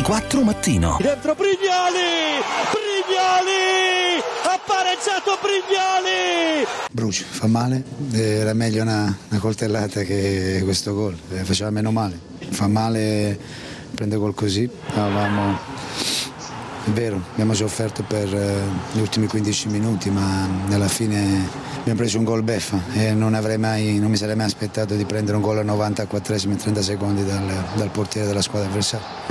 4 mattino. Dentro Brignoli ha pareggiato Brignoli. Brucia, fa male, era meglio una coltellata che questo gol, faceva meno male, fa male, prende gol così, è vero, abbiamo sofferto per gli ultimi 15 minuti, ma alla fine abbiamo preso un gol beffa e non mi sarei mai aspettato di prendere un gol a 94esimo e 30 secondi dal portiere della squadra avversaria.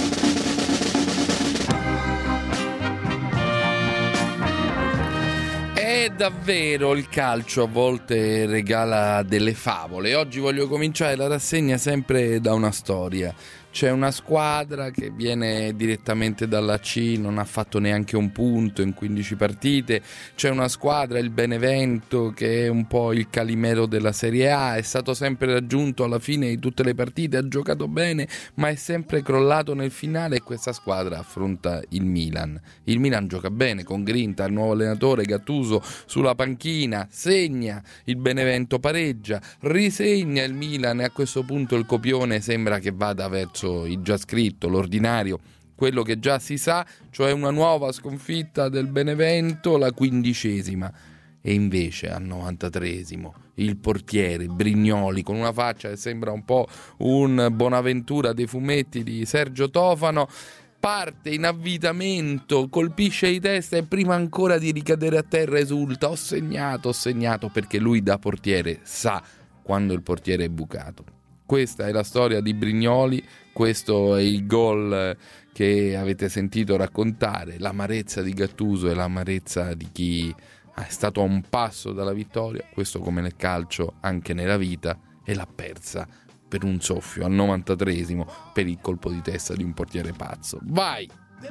Davvero il calcio a volte regala delle favole. Oggi voglio cominciare la rassegna sempre da una storia. C'è una squadra che viene direttamente dalla C, non ha fatto neanche un punto in 15 partite. C'è una squadra, il Benevento, che è un po' il Calimero della Serie A, è stato sempre raggiunto alla fine di tutte le partite, ha giocato bene, ma è sempre crollato nel finale, e questa squadra affronta il Milan. Il Milan gioca bene, con grinta, il nuovo allenatore Gattuso sulla panchina, segna, il Benevento pareggia, risegna il Milan, e a questo punto il copione sembra che vada verso il già scritto, l'ordinario, quello che già si sa, cioè una nuova sconfitta del Benevento, la 15ª. E invece al 93esimo il portiere Brignoli, con una faccia che sembra un po' un Bonaventura dei fumetti di Sergio Tofano, parte in avvitamento, colpisce di testa e prima ancora di ricadere a terra esulta: ho segnato, perché lui da portiere sa quando il portiere è bucato. Questa è la storia di Brignoli, questo è il gol che avete sentito raccontare, l'amarezza di Gattuso e l'amarezza di chi è stato a un passo dalla vittoria, questo come nel calcio anche nella vita, e l'ha persa per un soffio al 93esimo per il colpo di testa di un portiere pazzo. Vai!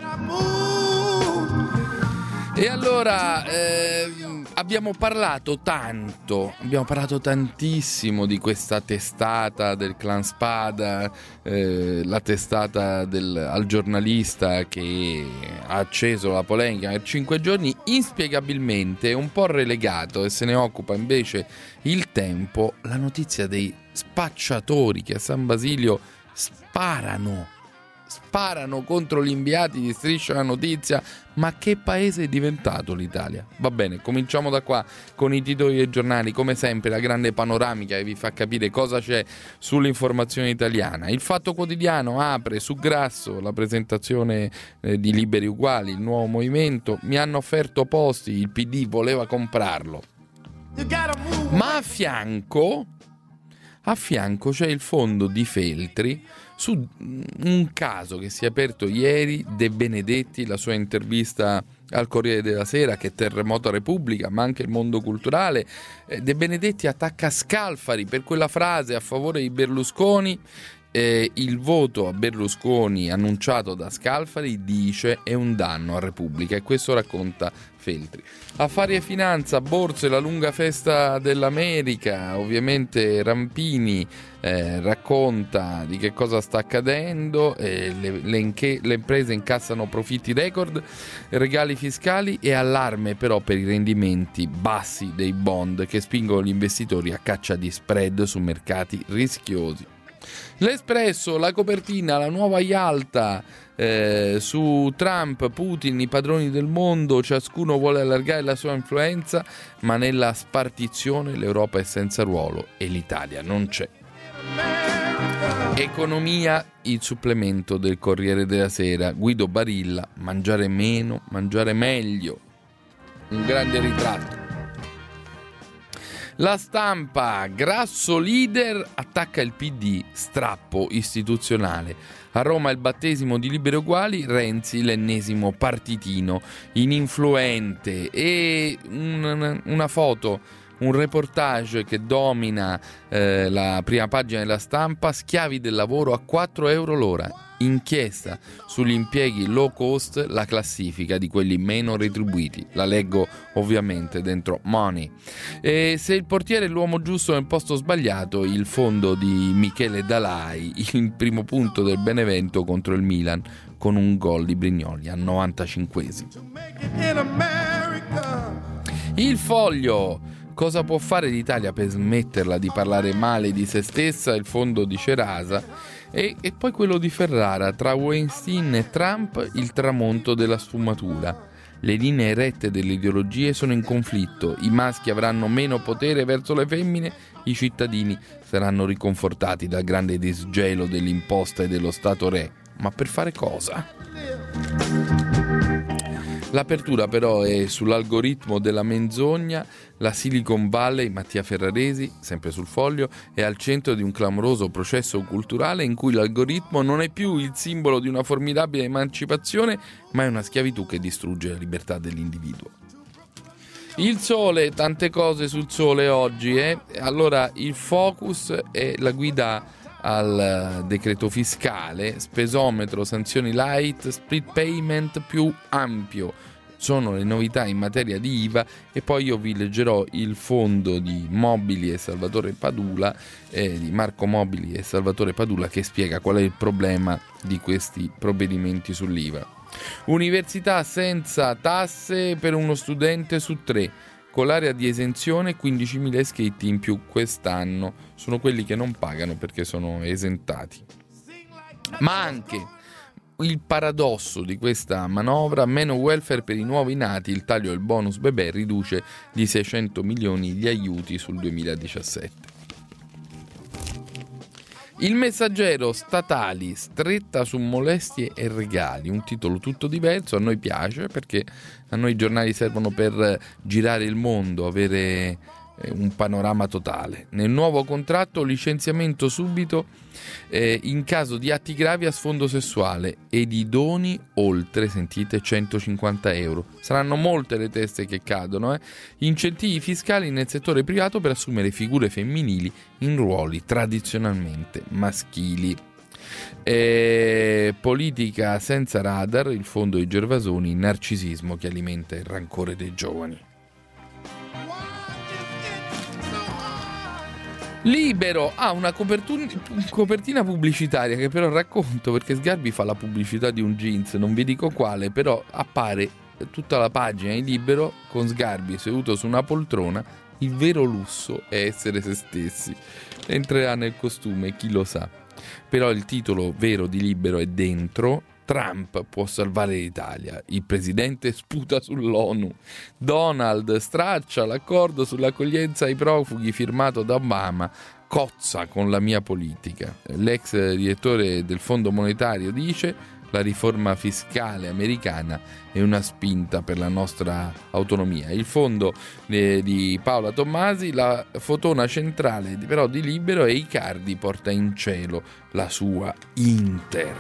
E allora abbiamo parlato tantissimo di questa testata del clan Spada, la testata al giornalista che ha acceso la polemica per 5 giorni, inspiegabilmente un po' relegato, e se ne occupa invece Il Tempo, la notizia dei spacciatori che a San Basilio sparano contro gli inviati di Striscia la Notizia. Ma che paese è diventato l'Italia? Va bene, cominciamo da qua con i titoli dei giornali, come sempre la grande panoramica che vi fa capire cosa c'è sull'informazione italiana. Il Fatto Quotidiano apre su Grasso la presentazione di Liberi Uguali, il nuovo movimento, mi hanno offerto posti, il PD voleva comprarlo. Ma a fianco c'è il fondo di Feltri su un caso che si è aperto ieri, De Benedetti, la sua intervista al Corriere della Sera, che terremoto a Repubblica, ma anche il mondo culturale. De Benedetti attacca Scalfari per quella frase a favore di Berlusconi. Il voto a Berlusconi annunciato da Scalfari, dice, è un danno a Repubblica, e questo racconta Feltri. Affari e finanza, borse, la lunga festa dell'America. Ovviamente Rampini racconta di che cosa sta accadendo, le imprese incassano profitti record, regali fiscali e allarme però per i rendimenti bassi dei bond che spingono gli investitori a caccia di spread su mercati rischiosi. L'Espresso, la copertina, la nuova Yalta su Trump, Putin, i padroni del mondo, ciascuno vuole allargare la sua influenza, ma nella spartizione l'Europa è senza ruolo e l'Italia non c'è. Economia, il supplemento del Corriere della Sera, Guido Barilla, mangiare meno, mangiare meglio, un grande ritratto. La Stampa, Grasso leader, attacca il PD, strappo istituzionale. A Roma il battesimo di Liberi Uguali, Renzi l'ennesimo partitino ininfluente, e una foto, un reportage che domina la prima pagina della Stampa: schiavi del lavoro a 4 euro l'ora, inchiesta sugli impieghi low cost, la classifica di quelli meno retribuiti. La leggo ovviamente dentro Money. E se il portiere è l'uomo giusto nel posto sbagliato, il fondo di Michele Dalai, il primo punto del Benevento contro il Milan con un gol di Brignoli al 95esimo. Il Foglio, Cosa può fare l'Italia per smetterla di parlare male di se stessa? Il fondo di Cerasa e poi quello di Ferrara, tra Weinstein e Trump il tramonto della sfumatura. Le linee rette delle ideologie sono in conflitto, i maschi avranno meno potere verso le femmine, i cittadini saranno riconfortati dal grande disgelo dell'imposta e dello Stato re. Ma per fare cosa? L'apertura però è sull'algoritmo della menzogna. La Silicon Valley, Mattia Ferraresi, sempre sul Foglio, è al centro di un clamoroso processo culturale in cui l'algoritmo non è più il simbolo di una formidabile emancipazione, ma è una schiavitù che distrugge la libertà dell'individuo. Il sole, tante cose sul sole oggi, Allora il focus è la guida al decreto fiscale, spesometro, sanzioni light, split payment più ampio. Sono le novità in materia di IVA e poi io vi leggerò il fondo di Mobili e Salvatore Padula, di Marco Mobili e Salvatore Padula, che spiega qual è il problema di questi provvedimenti sull'IVA. Università senza tasse per uno studente su 3. Con l'area di esenzione 15.000 iscritti in più quest'anno. Sono quelli che non pagano perché sono esentati. Ma anche il paradosso di questa manovra: meno welfare per i nuovi nati, il taglio del bonus bebè riduce di 600 milioni gli aiuti sul 2017. Il Messaggero, statali, stretta su molestie e regali, un titolo tutto diverso, a noi piace perché a noi i giornali servono per girare il mondo, avere un panorama totale. Nel nuovo contratto licenziamento subito in caso di atti gravi a sfondo sessuale e di doni oltre, sentite, 150 euro. Saranno molte le teste che cadono. Incentivi fiscali nel settore privato per assumere figure femminili in ruoli tradizionalmente maschili. Politica senza radar, il fondo di Gervasoni, narcisismo che alimenta il rancore dei giovani. Libero ha una copertina pubblicitaria che però racconto, perché Sgarbi fa la pubblicità di un jeans, non vi dico quale, però appare tutta la pagina di Libero con Sgarbi seduto su una poltrona. Il vero lusso è essere se stessi. Entrerà nel costume, chi lo sa. Però il titolo vero di Libero è dentro: Trump può salvare l'Italia, il presidente sputa sull'ONU, Donald straccia l'accordo sull'accoglienza ai profughi firmato da Obama, cozza con la mia politica. L'ex direttore del Fondo Monetario dice: la riforma fiscale americana è una spinta per la nostra autonomia. Il fondo di Paola Tommasi, la fotona centrale però di Libero, e Icardi porta in cielo la sua Inter.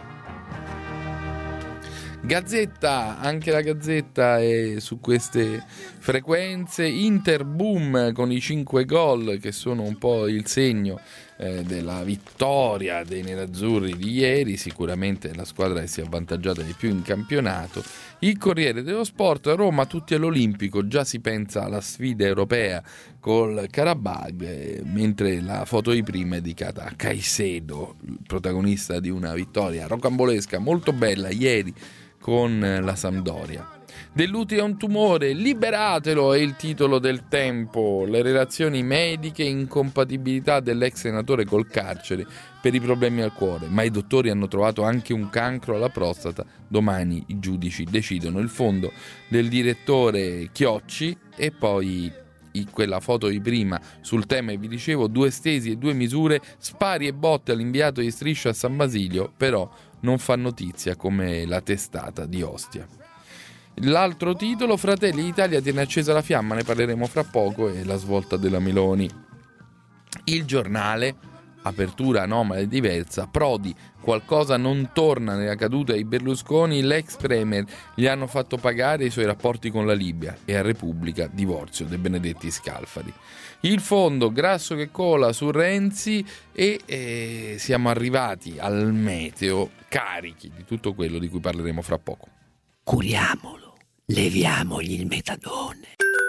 Gazzetta, anche la Gazzetta è su queste frequenze. Inter boom con i 5 gol che sono un po' il segno della vittoria dei nerazzurri di ieri. Sicuramente la squadra che si è avvantaggiata di più in campionato. Il Corriere dello Sport: Roma tutti all'Olimpico, già si pensa alla sfida europea col Karabag, mentre la foto di prima è dedicata a Caicedo, il protagonista di una vittoria rocambolesca molto bella ieri con la Sampdoria. Dell'utero è un tumore, liberatelo è il titolo del Tempo. Le relazioni mediche, incompatibilità dell'ex senatore col carcere per i problemi al cuore, ma i dottori hanno trovato anche un cancro alla prostata. Domani i giudici decidono. Il fondo del direttore Chiocci e poi quella foto di prima sul tema, e vi dicevo, 2 stesi e 2 misure, spari e botte all'inviato di Striscia a San Basilio, però non fa notizia come la testata di Ostia. L'altro titolo: Fratelli d'Italia tiene accesa la fiamma, ne parleremo fra poco, e la svolta della Meloni. Il Giornale: apertura anomala e diversa, Prodi, qualcosa non torna nella caduta di Berlusconi, l'ex premier gli hanno fatto pagare i suoi rapporti con la Libia, e a Repubblica: divorzio De Benedetti Scalfari. Il fondo: grasso che cola su Renzi, e siamo arrivati al meteo, carichi di tutto quello di cui parleremo fra poco. Curiamolo, leviamogli il metadone.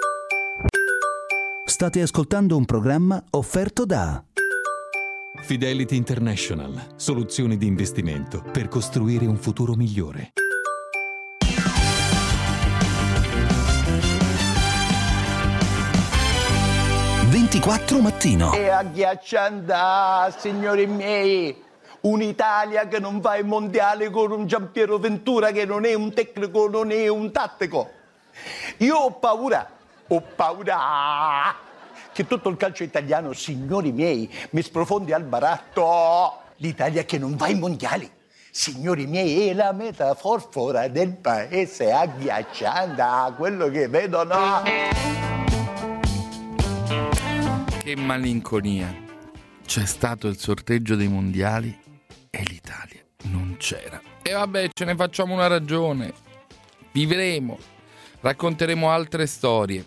State ascoltando un programma offerto da Fidelity International, soluzioni di investimento per costruire un futuro migliore. 24 mattino. È agghiacciante, signori miei. Un'Italia che non va ai mondiali con un Giampiero Ventura che non è un tecnico, non è un tattico. Io ho paura che tutto il calcio italiano, signori miei, mi sprofondi al baratto. L'Italia che non va ai mondiali, signori miei, è la metafora del paese agghiacciante, quello che vedono. Che malinconia. C'è stato il sorteggio dei mondiali e l'Italia non c'era. E vabbè, ce ne facciamo una ragione. Vivremo, racconteremo altre storie.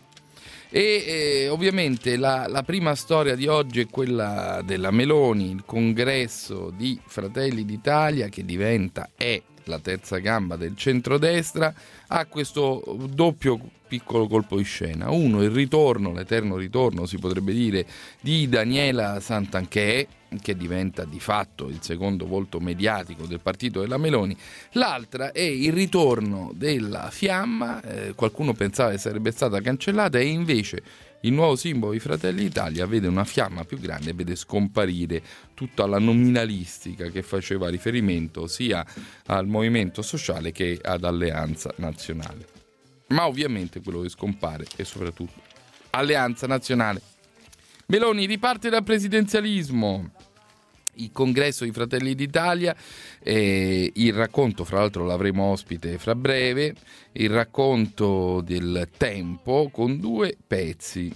E ovviamente la prima storia di oggi è quella della Meloni, il congresso di Fratelli d'Italia che è la terza gamba del centrodestra, ha questo doppio piccolo colpo di scena. Uno, il ritorno, l'eterno ritorno si potrebbe dire, di Daniela Santanchè, che diventa di fatto il secondo volto mediatico del partito della Meloni. L'altra è il ritorno della fiamma, qualcuno pensava che sarebbe stata cancellata e invece il nuovo simbolo di Fratelli d'Italia vede una fiamma più grande e vede scomparire tutta la nominalistica che faceva riferimento sia al Movimento Sociale che ad Alleanza Nazionale. Ma ovviamente quello che scompare è soprattutto Alleanza Nazionale. Meloni riparte dal presidenzialismo. Il congresso di Fratelli d'Italia, il racconto, fra l'altro l'avremo ospite fra breve, il racconto del tempo con due pezzi,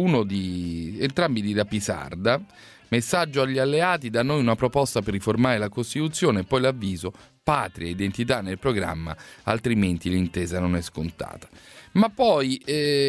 entrambi di Rapisarda, messaggio agli alleati, da noi una proposta per riformare la Costituzione, poi l'avviso, patria e identità nel programma, altrimenti l'intesa non è scontata. Ma poi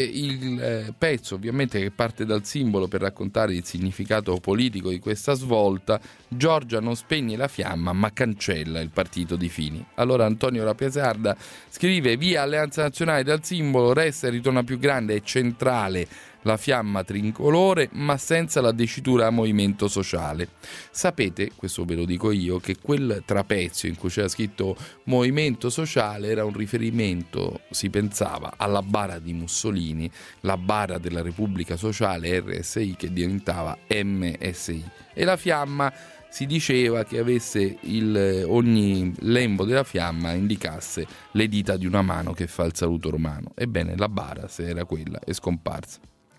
il pezzo ovviamente che parte dal simbolo per raccontare il significato politico di questa svolta, Giorgia non spegne la fiamma ma cancella il partito di Fini. Allora Antonio Rapisarda scrive: via Alleanza Nazionale dal simbolo, resta e ritorna più grande e centrale la fiamma tricolore ma senza la dicitura Movimento Sociale. Sapete, questo ve lo dico io, che quel trapezio in cui c'era scritto Movimento Sociale era un riferimento, si pensava, alla bara di Mussolini, la bara della Repubblica Sociale RSI che diventava MSI, e la fiamma si diceva che avesse ogni lembo della fiamma indicasse le dita di una mano che fa il saluto romano. Ebbene, la bara, se era quella, è scomparsa.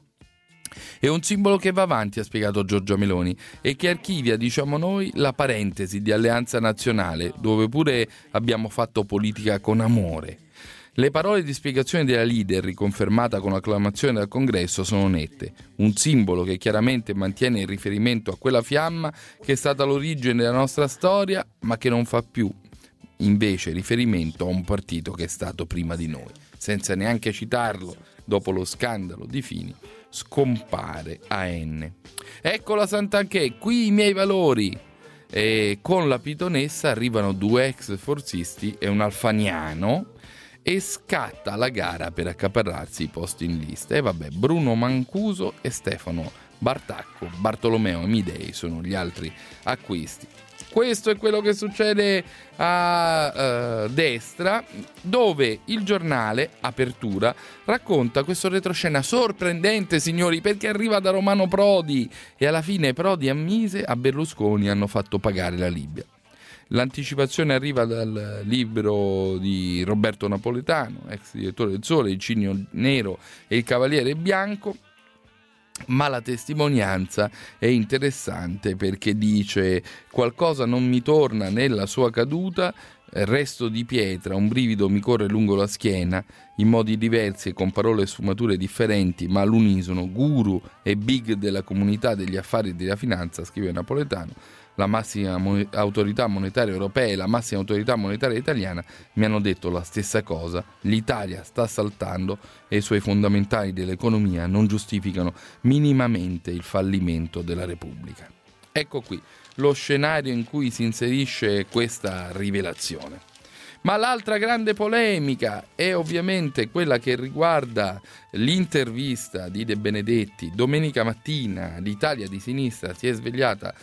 È un simbolo che va avanti, ha spiegato Giorgia Meloni, e che archivia, diciamo noi, la parentesi di Alleanza Nazionale, dove pure abbiamo fatto politica con amore. Le parole di spiegazione della leader, riconfermata con acclamazione dal congresso, sono nette. Un simbolo che chiaramente mantiene il riferimento a quella fiamma che è stata l'origine della nostra storia, ma che non fa più invece riferimento a un partito che è stato prima di noi. Senza neanche citarlo, dopo lo scandalo di Fini, scompare AN. Ecco la Santanchè, qui i miei valori. E con la pitonessa arrivano due ex forzisti e un alfaniano e scatta la gara per accaparrarsi i posti in lista. E vabbè, Bruno Mancuso e Stefano Bartacco, Bartolomeo Amidei sono gli altri acquisti. Questo è quello che succede a destra, dove il giornale Apertura racconta questo retroscena sorprendente, signori, perché arriva da Romano Prodi e alla fine Prodi ammise, a Berlusconi hanno fatto pagare la Libia. L'anticipazione arriva dal libro di Roberto Napoletano, ex direttore del Sole, Il Cigno Nero e il Cavaliere Bianco. Ma la testimonianza è interessante perché dice: qualcosa non mi torna nella sua caduta, resto di pietra, un brivido mi corre lungo la schiena, in modi diversi e con parole e sfumature differenti, ma all'unisono, guru e big della comunità degli affari e della finanza, scrive Napoletano, la massima autorità monetaria europea e la massima autorità monetaria italiana mi hanno detto la stessa cosa. L'Italia sta saltando e i suoi fondamentali dell'economia non giustificano minimamente il fallimento della Repubblica. Ecco qui lo scenario in cui si inserisce questa rivelazione. Ma l'altra grande polemica è ovviamente quella che riguarda l'intervista di De Benedetti. Domenica mattina l'Italia di sinistra si è svegliata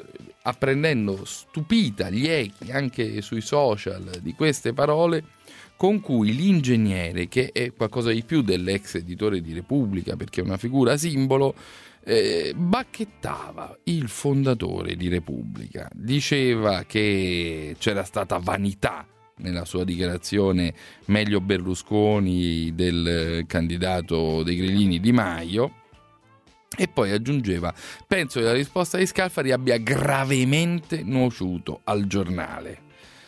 apprendendo stupita gli echi anche sui social di queste parole, con cui l'ingegnere, che è qualcosa di più dell'ex editore di Repubblica perché è una figura simbolo, bacchettava il fondatore di Repubblica. Diceva che c'era stata vanità nella sua dichiarazione meglio Berlusconi del candidato dei grillini Di Maio, e poi aggiungeva: penso che la risposta di Scalfari abbia gravemente nuociuto al giornale.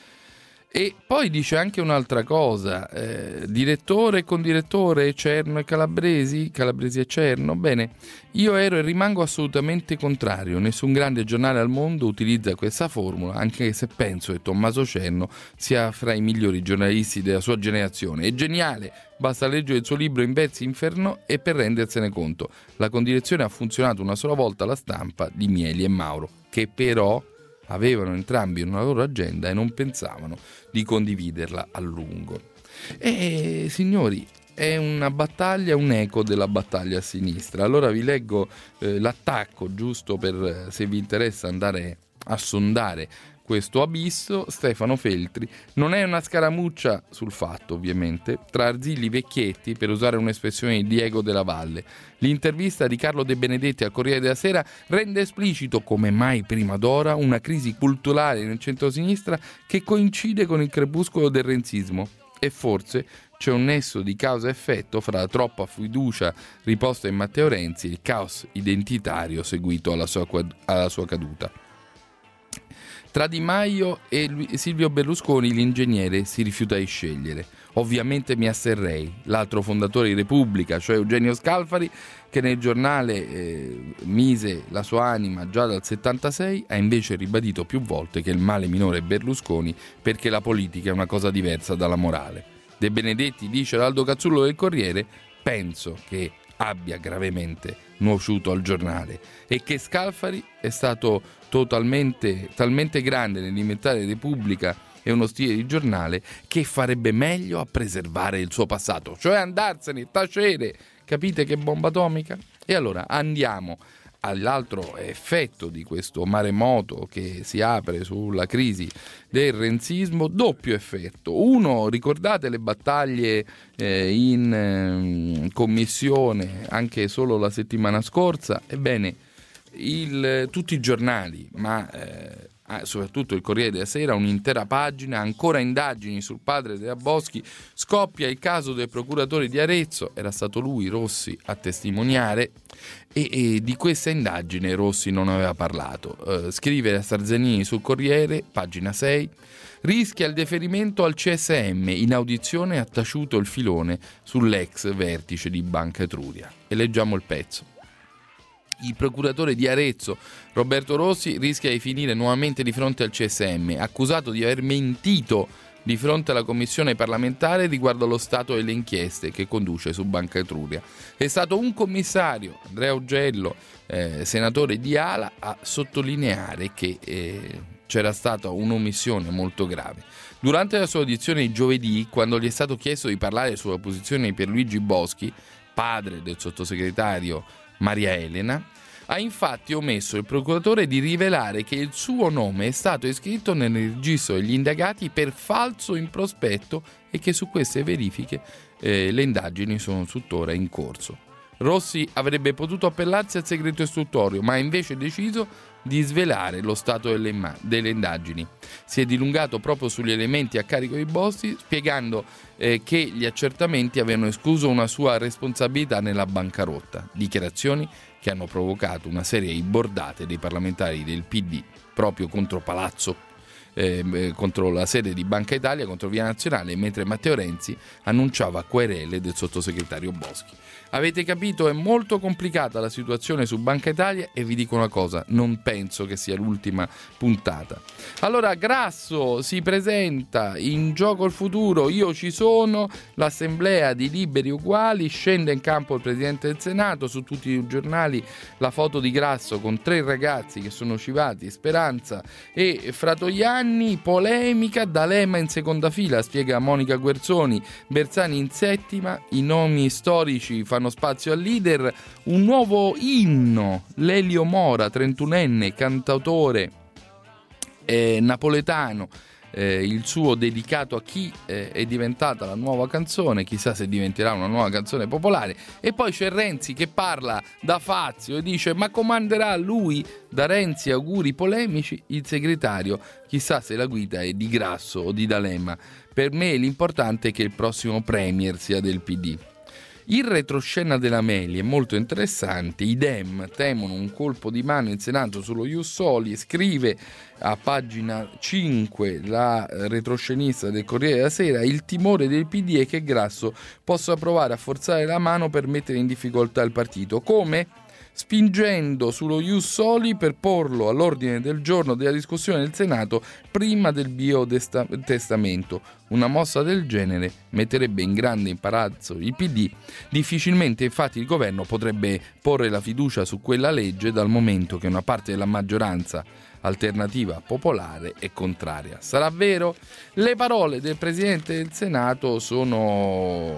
E poi dice anche un'altra cosa: direttore e condirettore, Cerno e Calabresi e Cerno. Bene, io ero e rimango assolutamente contrario. Nessun grande giornale al mondo utilizza questa formula, anche se penso che Tommaso Cerno sia fra i migliori giornalisti della sua generazione. È geniale, basta leggere il suo libro In versi inferno e per rendersene conto. La condirezione ha funzionato una sola volta alla Stampa di Mieli e Mauro, che però avevano entrambi una loro agenda e non pensavano di condividerla a lungo. E signori, è una battaglia, un eco della battaglia a sinistra. Allora vi leggo l'attacco, giusto per, se vi interessa andare a sondare questo abisso. Stefano Feltri: non è una scaramuccia sul fatto, ovviamente, tra Arzilli Vecchietti, per usare un'espressione di Diego Della Valle. L'intervista di Carlo De Benedetti al Corriere della Sera rende esplicito, come mai prima d'ora, una crisi culturale nel centrosinistra che coincide con il crepuscolo del renzismo. E forse c'è un nesso di causa-effetto fra la troppa fiducia riposta in Matteo Renzi e il caos identitario seguito alla sua caduta. Tra Di Maio e Silvio Berlusconi l'ingegnere si rifiuta di scegliere. Ovviamente mi asterrei. L'altro fondatore di Repubblica, cioè Eugenio Scalfari, che nel giornale mise la sua anima già dal 76, ha invece ribadito più volte che il male minore è Berlusconi perché la politica è una cosa diversa dalla morale. De Benedetti dice ad Aldo Cazzullo del Corriere: penso che abbia gravemente nuociuto al giornale e che Scalfari è stato talmente grande nell'inventare Repubblica e uno stile di giornale che farebbe meglio a preservare il suo passato, cioè andarsene, tacere. Capite che bomba atomica? E allora andiamo all'altro effetto di questo maremoto che si apre sulla crisi del renzismo. Doppio effetto. Uno, ricordate le battaglie in commissione anche solo la settimana scorsa? Ebbene, tutti i giornali, ma soprattutto il Corriere della Sera, un'intera pagina, ancora indagini sul padre della Boschi, scoppia il caso del procuratore di Arezzo, era stato lui, Rossi, a testimoniare, e di questa indagine Rossi non aveva parlato. Scrive a Sarzanini sul Corriere, pagina 6, rischia il deferimento al CSM, in audizione ha taciuto il filone sull'ex vertice di Banca Etruria. E leggiamo il pezzo. Il procuratore di Arezzo, Roberto Rossi, rischia di finire nuovamente di fronte al CSM, accusato di aver mentito di fronte alla commissione parlamentare riguardo allo stato delle inchieste che conduce su Banca Etruria. È stato un commissario, Andrea Augello, senatore di Ala, a sottolineare che c'era stata un'omissione molto grave. Durante la sua audizione di giovedì, quando gli è stato chiesto di parlare sulla posizione di Pierluigi Boschi, padre del sottosegretario Maria Elena, ha infatti omesso il procuratore di rivelare che il suo nome è stato iscritto nel registro degli indagati per falso in prospetto e che su queste verifiche le indagini sono tuttora in corso. Rossi avrebbe potuto appellarsi al segreto istruttorio, ma ha invece deciso di svelare lo stato delle indagini. Si è dilungato proprio sugli elementi a carico di Boschi, spiegando che gli accertamenti avevano escluso una sua responsabilità nella bancarotta, dichiarazioni che hanno provocato una serie di bordate dei parlamentari del PD proprio contro Palazzo, contro la sede di Banca Italia, contro Via Nazionale, mentre Matteo Renzi annunciava querele del sottosegretario Boschi. Avete capito? È molto complicata la situazione su Banca Italia e vi dico una cosa, non penso che sia l'ultima puntata. Allora, Grasso si presenta in Gioco il futuro, io ci sono, l'assemblea di Liberi Uguali, scende in campo il Presidente del Senato, su tutti i giornali la foto di Grasso con 3 ragazzi che sono scivati, Speranza e Fratoianni, polemica, D'Alema in seconda fila, spiega Monica Guerzoni, Bersani in settima, i nomi storici fanno spazio al leader, un nuovo inno, Lelio Mora, 31enne, cantautore napoletano, il suo dedicato a chi è diventata la nuova canzone, chissà se diventerà una nuova canzone popolare. E poi c'è Renzi che parla da Fazio e dice: ma comanderà lui? Da Renzi auguri polemici, il segretario chissà se la guida è di Grasso o di D'Alema. Per me l'importante è che il prossimo premier sia del PD. Il retroscena della Meli è molto interessante. I Dem temono un colpo di mano in Senato sullo Ius Soli. Scrive a pagina 5 la retroscenista del Corriere della Sera: il timore del PD è che Grasso possa provare a forzare la mano per mettere in difficoltà il partito. Come? Spingendo sullo Ius Soli per porlo all'ordine del giorno della discussione del Senato prima del biotestamento. Una mossa del genere metterebbe in grande imbarazzo il PD. Difficilmente infatti il governo potrebbe porre la fiducia su quella legge, dal momento che una parte della maggioranza alternativa popolare è contraria. Sarà vero? Le parole del Presidente del Senato sono,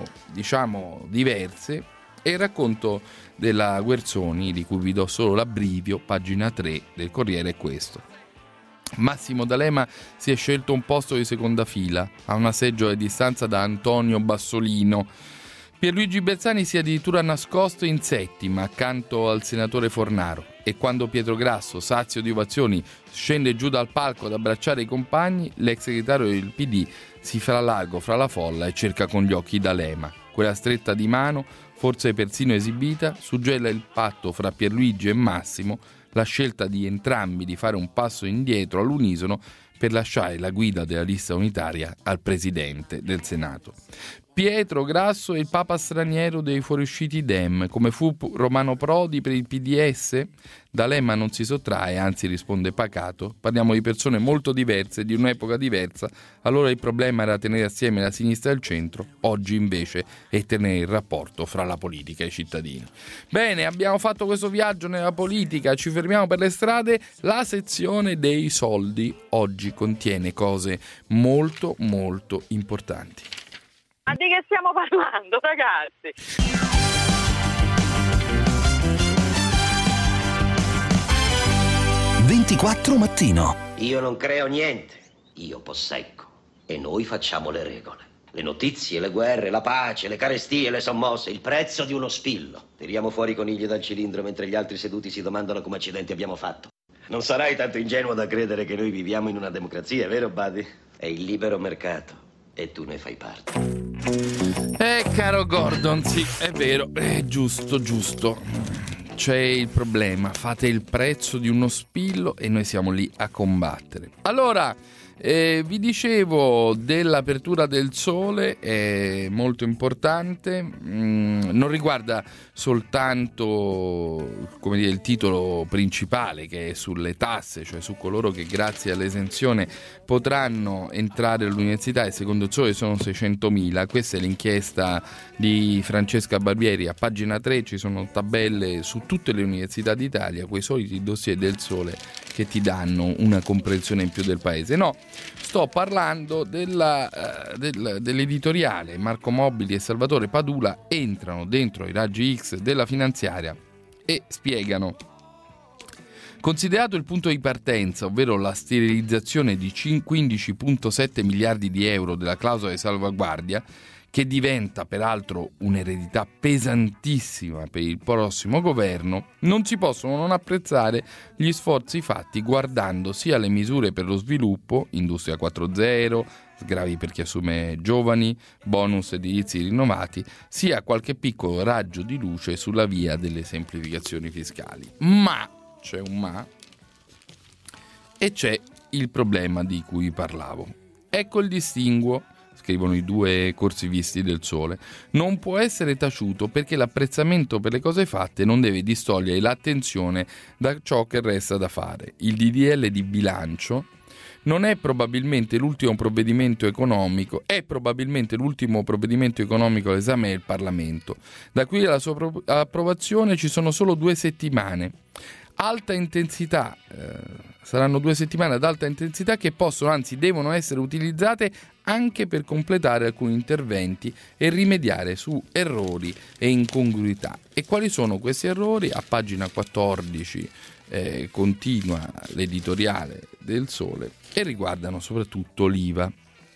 diverse, e il racconto della Guerzoni, di cui vi do solo l'abbrivio, pagina 3 del Corriere, è questo. Massimo D'Alema si è scelto un posto di seconda fila, a una seggiola di distanza da Antonio Bassolino. Pierluigi Bersani si è addirittura nascosto in settima, accanto al senatore Fornaro. E quando Pietro Grasso, sazio di ovazioni, scende giù dal palco ad abbracciare i compagni, l'ex segretario del PD si fa largo fra la folla e cerca con gli occhi D'Alema. Quella stretta di mano, forse persino esibita, suggella il patto fra Pierluigi e Massimo, la scelta di entrambi di fare un passo indietro all'unisono per lasciare la guida della lista unitaria al Presidente del Senato. Pietro Grasso è il papa straniero dei fuoriusciti Dem, come fu Romano Prodi per il PDS? D'Alema non si sottrae, anzi risponde pacato. Parliamo di persone molto diverse, di un'epoca diversa. Allora il problema era tenere assieme la sinistra e il centro, oggi invece è tenere il rapporto fra la politica e i cittadini. Bene, abbiamo fatto questo viaggio nella politica, ci fermiamo per le strade. La sezione dei soldi oggi contiene cose molto molto importanti. Ma di che stiamo parlando, ragazzi? 24 mattino. Io non creo niente, io possecco. E noi facciamo le regole. Le notizie, le guerre, la pace, le carestie, le sommosse, il prezzo di uno spillo. Tiriamo fuori i conigli dal cilindro mentre gli altri seduti si domandano come accidenti abbiamo fatto. Non sarai tanto ingenuo da credere che noi viviamo in una democrazia, vero, Buddy? È il libero mercato. E tu ne fai parte. Caro Gordon, sì, è vero, è giusto. C'è il problema, fate il prezzo di uno spillo e noi siamo lì a combattere. Allora, vi dicevo dell'apertura del Sole, è molto importante, non riguarda soltanto il titolo principale, che è sulle tasse, cioè su coloro che grazie all'esenzione potranno entrare all'università, e secondo il Sole sono 600.000. Questa è l'inchiesta di Francesca Barbieri, a pagina 3 ci sono tabelle su tutte le università d'Italia, quei soliti dossier del Sole che ti danno una comprensione in più del paese. No, sto parlando dell'editoriale. Marco Mobili e Salvatore Padula entrano dentro i raggi X della finanziaria e spiegano: considerato il punto di partenza, ovvero la sterilizzazione di 15,7 miliardi di euro della clausola di salvaguardia, che diventa peraltro un'eredità pesantissima per il prossimo governo, non si possono non apprezzare gli sforzi fatti guardando sia le misure per lo sviluppo, Industria 4.0, sgravi per chi assume giovani, bonus edilizi rinnovati, sia qualche piccolo raggio di luce sulla via delle semplificazioni fiscali. Ma, c'è un ma, e c'è il problema di cui parlavo. Ecco il distinguo, scrivono i due corsivisti del Sole, non può essere taciuto perché l'apprezzamento per le cose fatte non deve distogliere l'attenzione da ciò che resta da fare. Il DDL di bilancio non è probabilmente l'ultimo provvedimento economico, è probabilmente l'ultimo provvedimento economico all'esame del Parlamento. Da qui alla sua approvazione ci sono solo 2 settimane. Alta intensità Saranno 2 settimane ad alta intensità che possono, anzi devono essere utilizzate anche per completare alcuni interventi e rimediare su errori e incongruità. E quali sono questi errori? A pagina 14 continua l'editoriale del Sole e riguardano soprattutto l'IVA.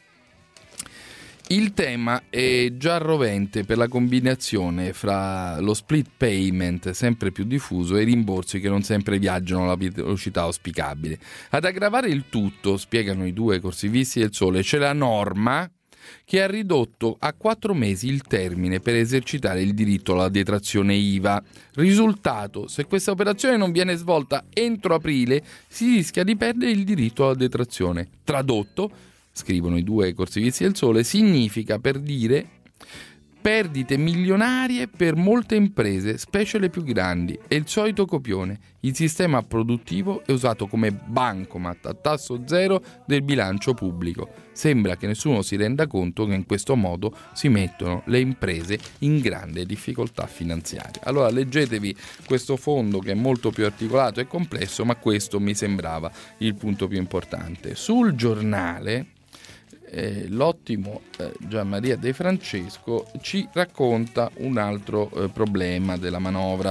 Il tema è già rovente per la combinazione fra lo split payment sempre più diffuso e i rimborsi che non sempre viaggiano alla velocità auspicabile. Ad aggravare il tutto, spiegano i 2 corsivisti del Sole, c'è la norma che ha ridotto a 4 mesi il termine per esercitare il diritto alla detrazione IVA. Risultato: se questa operazione non viene svolta entro aprile, si rischia di perdere il diritto alla detrazione. Tradotto, scrivono i 2 corsivisti del Sole, significa, per dire, perdite milionarie per molte imprese, specie le più grandi. È il solito copione. Il sistema produttivo è usato come bancomat a tasso zero del bilancio pubblico. Sembra che nessuno si renda conto che in questo modo si mettono le imprese in grande difficoltà finanziaria. Allora leggetevi questo fondo che è molto più articolato e complesso, ma questo mi sembrava il punto più importante. Sul Giornale l'ottimo Gianmaria De Francesco ci racconta un altro problema della manovra,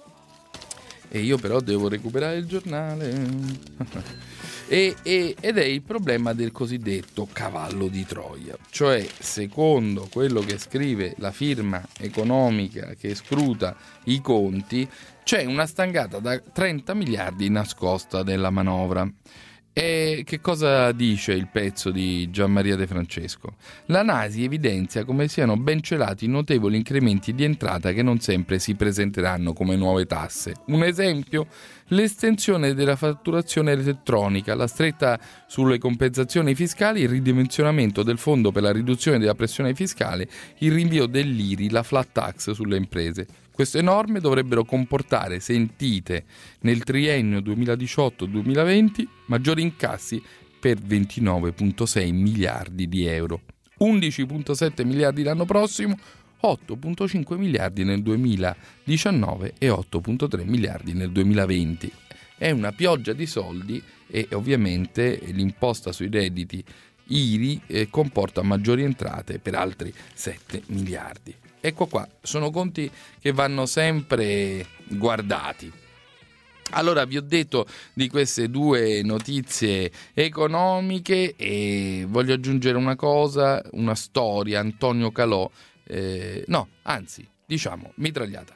e io però devo recuperare il Giornale ed è il problema del cosiddetto cavallo di Troia, cioè secondo quello che scrive la firma economica che scruta i conti c'è una stangata da 30 miliardi nascosta nella manovra. E che cosa dice il pezzo di Gianmaria De Francesco? L'Anasi evidenzia come siano ben celati notevoli incrementi di entrata che non sempre si presenteranno come nuove tasse. Un esempio? L'estensione della fatturazione elettronica, la stretta sulle compensazioni fiscali, il ridimensionamento del fondo per la riduzione della pressione fiscale, il rinvio dell'IRI, la flat tax sulle imprese. Queste norme dovrebbero comportare, sentite, nel triennio 2018-2020 maggiori incassi per 29,6 miliardi di euro, 11,7 miliardi l'anno prossimo, 8,5 miliardi nel 2019 e 8,3 miliardi nel 2020. È una pioggia di soldi e ovviamente l'imposta sui redditi IRI comporta maggiori entrate per altri 7 miliardi. Ecco qua, sono conti che vanno sempre guardati. Allora vi ho detto di queste 2 notizie economiche e voglio aggiungere una cosa, una storia, Antonio Calò, mitragliata.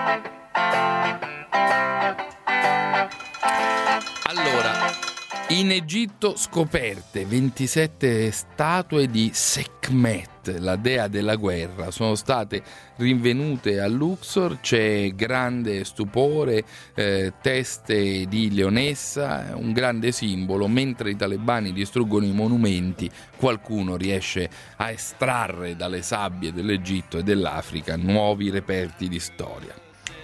Allora, in Egitto scoperte 27 statue di Sekhmet, la dea della guerra, sono state rinvenute a Luxor, c'è grande stupore, teste di leonessa, un grande simbolo. Mentre i talebani distruggono i monumenti, qualcuno riesce a estrarre dalle sabbie dell'Egitto e dell'Africa nuovi reperti di storia.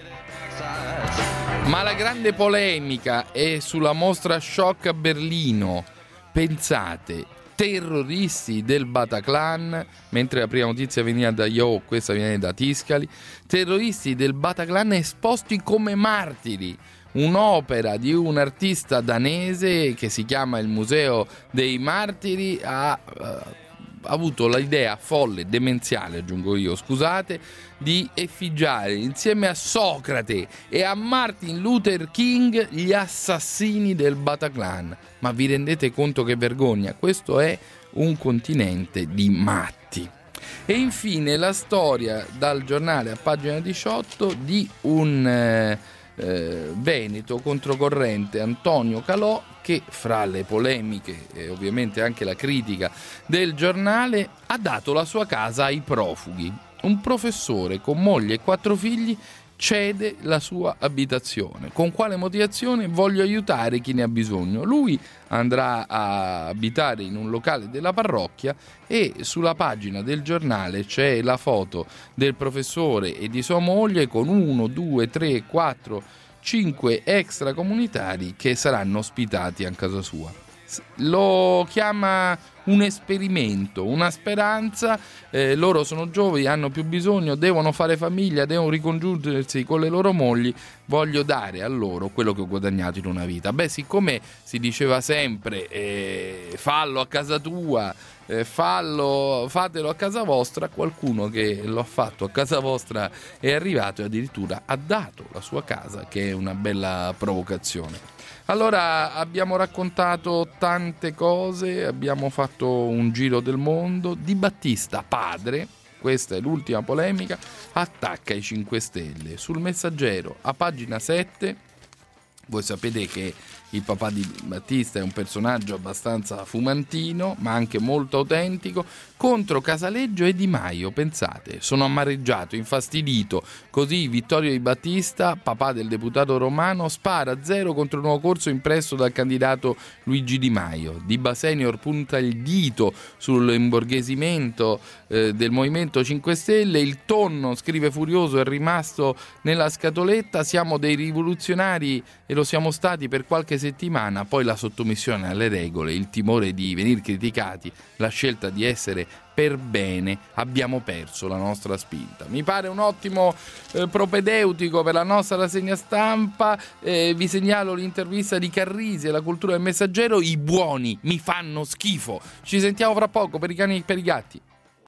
Ma la grande polemica è sulla mostra Shock a Berlino. Pensate, terroristi del Bataclan, mentre la prima notizia veniva da Yo, questa viene da Tiscali, terroristi del Bataclan esposti come martiri. Un'opera di un artista danese che si chiama il Museo dei Martiri ha avuto l'idea folle, demenziale aggiungo io, scusate, di effigiare insieme a Socrate e a Martin Luther King gli assassini del Bataclan. Ma vi rendete conto che vergogna? Questo è un continente di matti. E infine la storia dal Giornale a pagina 18 di un veneto controcorrente, Antonio Calò, che fra le polemiche e ovviamente anche la critica del Giornale ha dato la sua casa ai profughi. Un professore con moglie e 4 figli cede la sua abitazione. Con quale motivazione? Voglio aiutare chi ne ha bisogno. Lui andrà a abitare in un locale della parrocchia e sulla pagina del Giornale c'è la foto del professore e di sua moglie con 1, 2, 3, 4, 5 extracomunitari che saranno ospitati a casa sua. lo chiama un esperimento, una speranza. Loro sono giovani, hanno più bisogno, devono fare famiglia, devono ricongiungersi con le loro mogli. Voglio dare a loro quello che ho guadagnato in una vita. Beh, siccome si diceva sempre fallo a casa tua, fatelo a casa vostra, qualcuno che lo ha fatto a casa vostra è arrivato e addirittura ha dato la sua casa, che è una bella provocazione. Allora, abbiamo raccontato tante cose, abbiamo fatto un giro del mondo. Di Battista padre, questa è l'ultima polemica, attacca i 5 Stelle. Sul Messaggero, a pagina 7, voi sapete che il papà di Battista è un personaggio abbastanza fumantino, ma anche molto autentico. Contro Casaleggio e Di Maio, pensate, sono amareggiato, infastidito. Così Vittorio Di Battista, papà del deputato romano, spara a 0 contro il nuovo corso impresso dal candidato Luigi Di Maio. Di Basenior punta il dito sull'imborghesimento del Movimento 5 Stelle. Il tonno, scrive furioso, è rimasto nella scatoletta. Siamo dei rivoluzionari e lo siamo stati per qualche settimana, poi la sottomissione alle regole, il timore di venire criticati, la scelta di essere per bene, abbiamo perso la nostra spinta. Mi pare un ottimo propedeutico per la nostra rassegna stampa. Vi segnalo l'intervista di Carrisi alla Cultura del Messaggero. I buoni mi fanno schifo. Ci sentiamo fra poco per i cani e per i gatti.